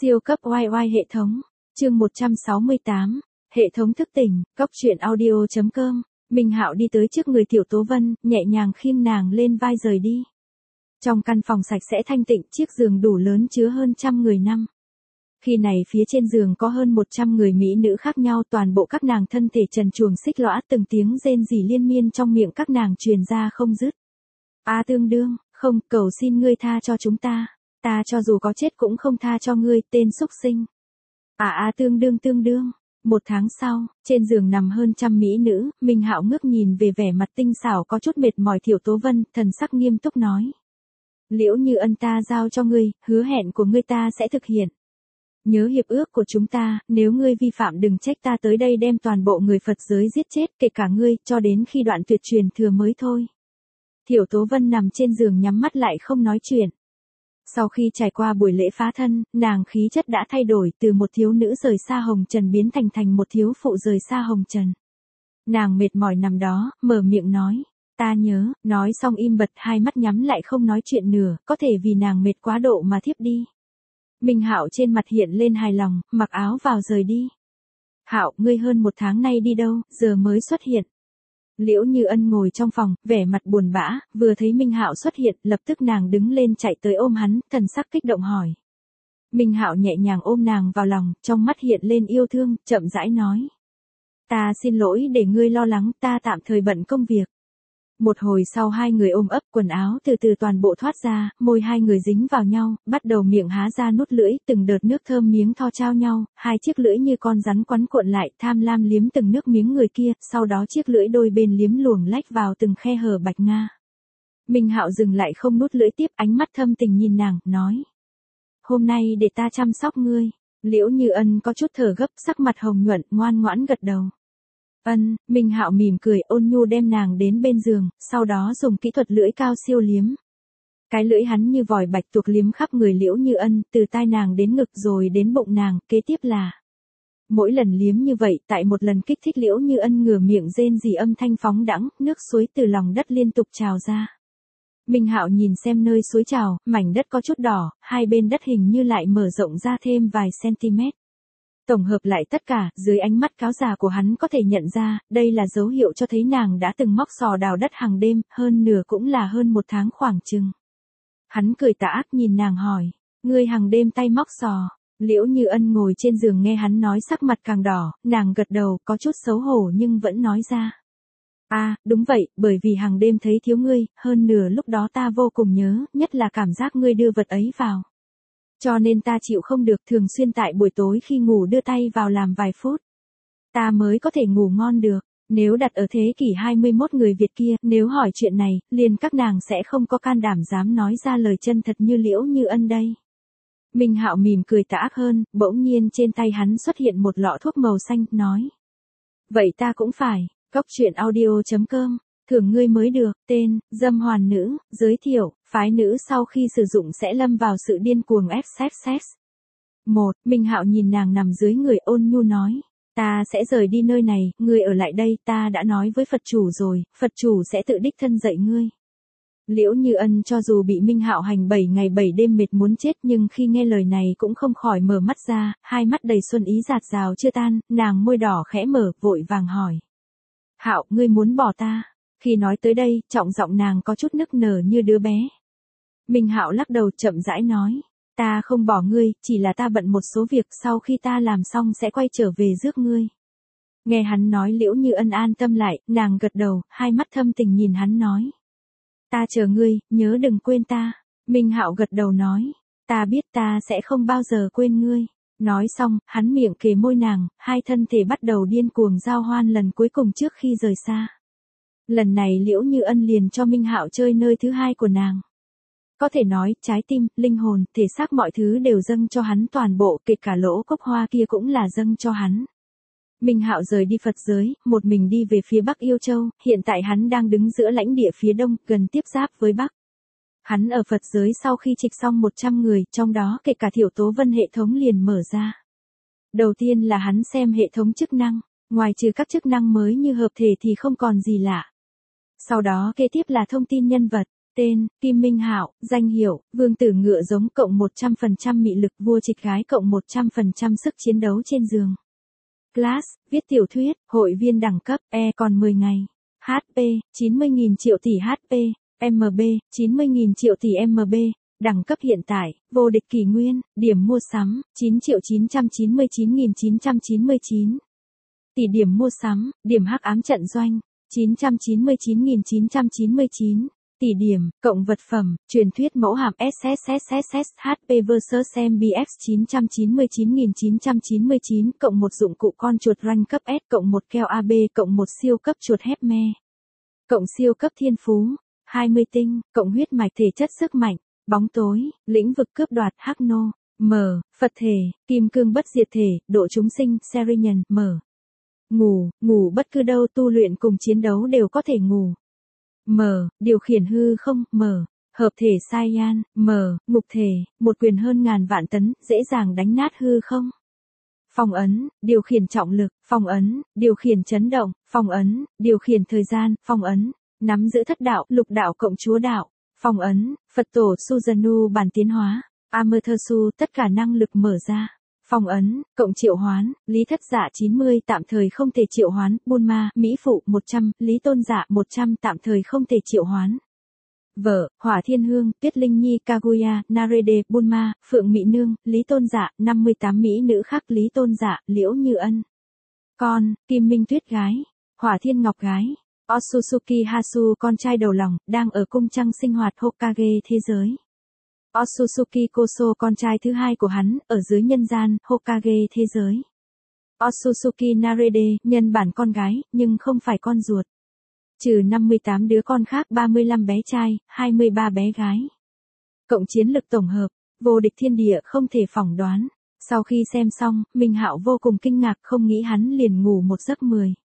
Siêu cấp oai oai hệ thống. Chương 168. Hệ thống thức tỉnh. Cóc truyện audio.com. Minh Hạo đi tới trước người Tiểu Tố Vân, nhẹ nhàng khiêng nàng lên vai rời đi. Trong căn phòng sạch sẽ thanh tịnh, chiếc giường đủ lớn chứa hơn 100 người nằm. Khi này phía trên giường có hơn 100 người mỹ nữ khác nhau, toàn bộ các nàng thân thể trần truồng xích lõa, từng tiếng rên rỉ liên miên trong miệng các nàng truyền ra không dứt. A Tương Đương, không, cầu xin ngươi tha cho chúng ta. Ta cho dù có chết cũng không tha cho ngươi, tên súc sinh. Tương đương. Một tháng sau, trên giường nằm hơn 100 mỹ nữ, Minh Hạo ngước nhìn về vẻ mặt tinh xảo có chút mệt mỏi Tiểu Tố Vân, thần sắc nghiêm túc nói. Liễu Như Ân ta giao cho ngươi, hứa hẹn của ngươi ta sẽ thực hiện. Nhớ hiệp ước của chúng ta, nếu ngươi vi phạm đừng trách ta tới đây đem toàn bộ người Phật giới giết chết, kể cả ngươi, cho đến khi đoạn tuyệt truyền thừa mới thôi. Tiểu Tố Vân nằm trên giường nhắm mắt lại không nói chuyện. Sau khi trải qua buổi lễ phá thân, nàng khí chất đã thay đổi, từ một thiếu nữ rời xa hồng trần biến thành một thiếu phụ rời xa hồng trần. Nàng mệt mỏi nằm đó, mở miệng nói, ta nhớ, nói xong im bặt, hai mắt nhắm lại không nói chuyện nữa, có thể vì nàng mệt quá độ mà thiếp đi. Minh Hạo trên mặt hiện lên hài lòng, mặc áo vào rời đi. Hạo, ngươi hơn 1 tháng nay đi đâu, giờ mới xuất hiện. Liễu Như Ân ngồi trong phòng, vẻ mặt buồn bã, vừa thấy Minh Hạo xuất hiện, lập tức nàng đứng lên chạy tới ôm hắn, thần sắc kích động hỏi. Minh Hạo nhẹ nhàng ôm nàng vào lòng, trong mắt hiện lên yêu thương, chậm rãi nói. Ta xin lỗi để ngươi lo lắng, ta tạm thời bận công việc. Một hồi sau hai người ôm ấp, quần áo từ từ toàn bộ thoát ra, môi hai người dính vào nhau, bắt đầu miệng há ra nuốt lưỡi, từng đợt nước thơm miếng tho trao nhau, hai chiếc lưỡi như con rắn quấn cuộn lại, tham lam liếm từng nước miếng người kia, sau đó chiếc lưỡi đôi bên liếm luồng lách vào từng khe hở bạch nga. Minh Hạo dừng lại không nuốt lưỡi tiếp, ánh mắt thâm tình nhìn nàng, nói. Hôm nay để ta chăm sóc ngươi. Liễu Như Ân có chút thở gấp, sắc mặt hồng nhuận, ngoan ngoãn gật đầu. Minh Hạo mỉm cười ôn nhu đem nàng đến bên giường, sau đó dùng kỹ thuật lưỡi cao siêu liếm. Cái lưỡi hắn như vòi bạch tuộc liếm khắp người Liễu Như Ân, từ tai nàng đến ngực rồi đến bụng nàng, kế tiếp là. Mỗi lần liếm như vậy, tại một lần kích thích Liễu Như Ân ngửa miệng rên rỉ âm thanh phóng đãng, nước suối từ lòng đất liên tục trào ra. Minh Hạo nhìn xem nơi suối trào, mảnh đất có chút đỏ, hai bên đất hình như lại mở rộng ra thêm vài cm. Tổng hợp lại tất cả, dưới ánh mắt cáo già của hắn có thể nhận ra, đây là dấu hiệu cho thấy nàng đã từng móc sò đào đất hàng đêm, hơn nửa cũng là hơn 1 tháng khoảng chừng. Hắn cười tà ác nhìn nàng hỏi, ngươi hàng đêm tay móc sò. Liễu Như Ân ngồi trên giường nghe hắn nói sắc mặt càng đỏ, nàng gật đầu, có chút xấu hổ nhưng vẫn nói ra. Đúng vậy, bởi vì hàng đêm thấy thiếu ngươi, hơn nửa lúc đó ta vô cùng nhớ, nhất là cảm giác ngươi đưa vật ấy vào. Cho nên ta chịu không được, thường xuyên tại buổi tối khi ngủ đưa tay vào làm vài phút. Ta mới có thể ngủ ngon được. Nếu đặt ở thế kỷ 21 người Việt kia, nếu hỏi chuyện này, liền các nàng sẽ không có can đảm dám nói ra lời chân thật như Liễu Như Ân đây. Minh Hạo mỉm cười tà ác hơn, bỗng nhiên trên tay hắn xuất hiện một lọ thuốc màu xanh, nói. Vậy ta cũng phải, cóc truyện audio.com. Thưởng ngươi mới được, tên, dâm hoàn nữ, giới thiệu, phái nữ sau khi sử dụng sẽ lâm vào sự điên cuồng sex. 1. Minh Hạo nhìn nàng nằm dưới người ôn nhu nói. Ta sẽ rời đi nơi này, ngươi ở lại đây, ta đã nói với Phật chủ rồi, Phật chủ sẽ tự đích thân dạy ngươi. Liễu Như Ân cho dù bị Minh Hạo hành 7 ngày 7 đêm mệt muốn chết nhưng khi nghe lời này cũng không khỏi mở mắt ra, hai mắt đầy xuân ý dạt dào chưa tan, nàng môi đỏ khẽ mở, vội vàng hỏi. Hạo, ngươi muốn bỏ ta? Khi nói tới đây, trọng giọng nàng có chút nức nở như đứa bé. Minh Hạo lắc đầu chậm rãi nói, ta không bỏ ngươi, chỉ là ta bận một số việc, sau khi ta làm xong sẽ quay trở về rước ngươi. Nghe hắn nói Liễu Như Ân an tâm lại, nàng gật đầu, hai mắt thâm tình nhìn hắn nói. Ta chờ ngươi, nhớ đừng quên ta. Minh Hạo gật đầu nói, ta biết ta sẽ không bao giờ quên ngươi. Nói xong, hắn miệng kề môi nàng, hai thân thể bắt đầu điên cuồng giao hoan lần cuối cùng trước khi rời xa. Lần này Liễu Như Ân liền cho Minh Hạo chơi nơi thứ hai của nàng. Có thể nói, trái tim, linh hồn, thể xác mọi thứ đều dâng cho hắn toàn bộ, kể cả lỗ cốc hoa kia cũng là dâng cho hắn. Minh Hạo rời đi Phật giới, một mình đi về phía Bắc Yêu Châu, hiện tại hắn đang đứng giữa lãnh địa phía đông, gần tiếp giáp với Bắc. Hắn ở Phật giới sau khi trịch xong 100 người, trong đó kể cả Tiểu Tố Vân hệ thống liền mở ra. Đầu tiên là hắn xem hệ thống chức năng, ngoài trừ các chức năng mới như hợp thể thì không còn gì lạ. Sau đó kế tiếp là thông tin nhân vật. Tên, Kim Minh Hạo, danh hiệu, vương tử ngựa giống cộng 100% mị lực, vua trịch gái cộng 100% sức chiến đấu trên giường. Class, viết tiểu thuyết, hội viên đẳng cấp, E còn 10 ngày. HP, 90.000 triệu tỷ HP, MB, 90.000 triệu tỷ MB. Đẳng cấp hiện tại, vô địch kỷ nguyên, điểm mua sắm, 9.999.999. Tỷ điểm mua sắm, điểm hắc ám trận doanh, 999.999. Tỷ điểm, cộng vật phẩm, truyền thuyết mẫu hàm SSSSS HP vs MBX 999.999, cộng một dụng cụ con chuột rank cấp S, cộng một keo AB, cộng một siêu cấp chuột Hepme, cộng siêu cấp thiên phú, 20 tinh, cộng huyết mạch thể chất sức mạnh, bóng tối, lĩnh vực cướp đoạt hắc nô, M, Phật thể, kim cương bất diệt thể, độ chúng sinh, Serian, M. Ngủ bất cứ đâu, tu luyện cùng chiến đấu đều có thể ngủ. M, điều khiển hư không, M, hợp thể Saiyan, M, ngục thể, một quyền hơn ngàn vạn tấn, dễ dàng đánh nát hư không. Phong ấn, điều khiển trọng lực, phong ấn, điều khiển chấn động, phong ấn, điều khiển thời gian, phong ấn, nắm giữ thất đạo, lục đạo cộng chúa đạo, phong ấn, Phật tổ Suzanu bản tiến hóa, Amaterasu tất cả năng lực mở ra. Phong ấn, cộng triệu hoán, Lý Thất Dạ 90 tạm thời không thể triệu hoán, Bulma, Mỹ Phụ 100, Lý Tôn Dạ 100 tạm thời không thể triệu hoán. Vợ, Hỏa Thiên Hương, Tuyết Linh Nhi, Kaguya, Narede, Bulma, Phượng Mỹ Nương, Lý Tôn Dạ, 58 mỹ nữ khác, Lý Tôn Dạ, Liễu Như Ân. Con, Kim Minh Tuyết gái, Hỏa Thiên Ngọc gái, Otsutsuki Hasu con trai đầu lòng, đang ở cung trăng sinh hoạt Hokage thế giới. Otsutsuki Koso con trai thứ hai của hắn, ở dưới nhân gian, Hokage thế giới. Otsutsuki Narede, nhân bản con gái, nhưng không phải con ruột. Trừ 58 đứa con khác, 35 bé trai, 23 bé gái. Cộng chiến lực tổng hợp, vô địch thiên địa không thể phỏng đoán. Sau khi xem xong, Minh Hạo vô cùng kinh ngạc, không nghĩ hắn liền ngủ một giấc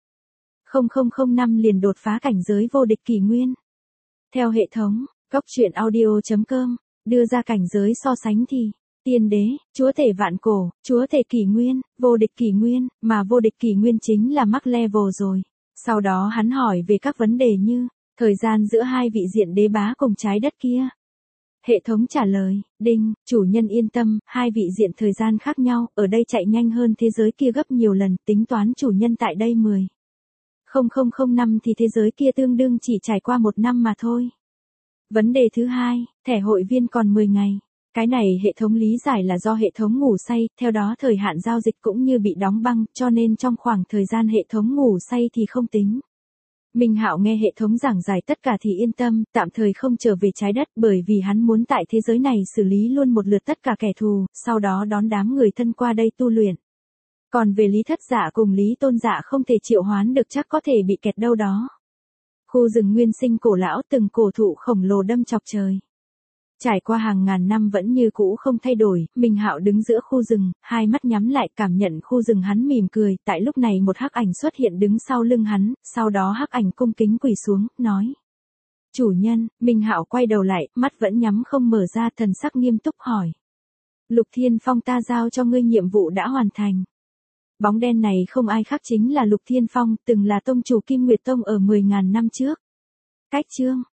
10.0005 liền đột phá cảnh giới vô địch kỷ nguyên. Theo hệ thống, coctruyện.audio.com đưa ra cảnh giới so sánh thì, tiên đế, chúa tể vạn cổ, chúa tể kỷ nguyên, vô địch kỷ nguyên, mà vô địch kỷ nguyên chính là max level rồi. Sau đó hắn hỏi về các vấn đề như, thời gian giữa hai vị diện đế bá cùng trái đất kia. Hệ thống trả lời, đinh, chủ nhân yên tâm, hai vị diện thời gian khác nhau, ở đây chạy nhanh hơn thế giới kia gấp nhiều lần, tính toán chủ nhân tại đây 10.0005 năm thì thế giới kia tương đương chỉ trải qua 1 năm mà thôi. Vấn đề thứ hai, thẻ hội viên còn 10 ngày. Cái này hệ thống lý giải là do hệ thống ngủ say, theo đó thời hạn giao dịch cũng như bị đóng băng, cho nên trong khoảng thời gian hệ thống ngủ say thì không tính. Minh Hạo nghe hệ thống giảng giải tất cả thì yên tâm, tạm thời không trở về trái đất bởi vì hắn muốn tại thế giới này xử lý luôn một lượt tất cả kẻ thù, sau đó đón đám người thân qua đây tu luyện. Còn về Lý Thất Dạ cùng Lý Tôn Dạ không thể triệu hoán được, chắc có thể bị kẹt đâu đó. Khu rừng nguyên sinh cổ lão, từng cổ thụ khổng lồ đâm chọc trời. Trải qua hàng ngàn năm vẫn như cũ không thay đổi, Minh Hạo đứng giữa khu rừng, hai mắt nhắm lại cảm nhận khu rừng, hắn mỉm cười, tại lúc này một hắc ảnh xuất hiện đứng sau lưng hắn, sau đó hắc ảnh cung kính quỳ xuống, nói. Chủ nhân, Minh Hạo quay đầu lại, mắt vẫn nhắm không mở ra, thần sắc nghiêm túc hỏi. Lục Thiên Phong ta giao cho ngươi nhiệm vụ đã hoàn thành. Bóng đen này không ai khác chính là Lục Thiên Phong, từng là tông chủ Kim Nguyệt Tông ở 10.000 năm trước. Cách chương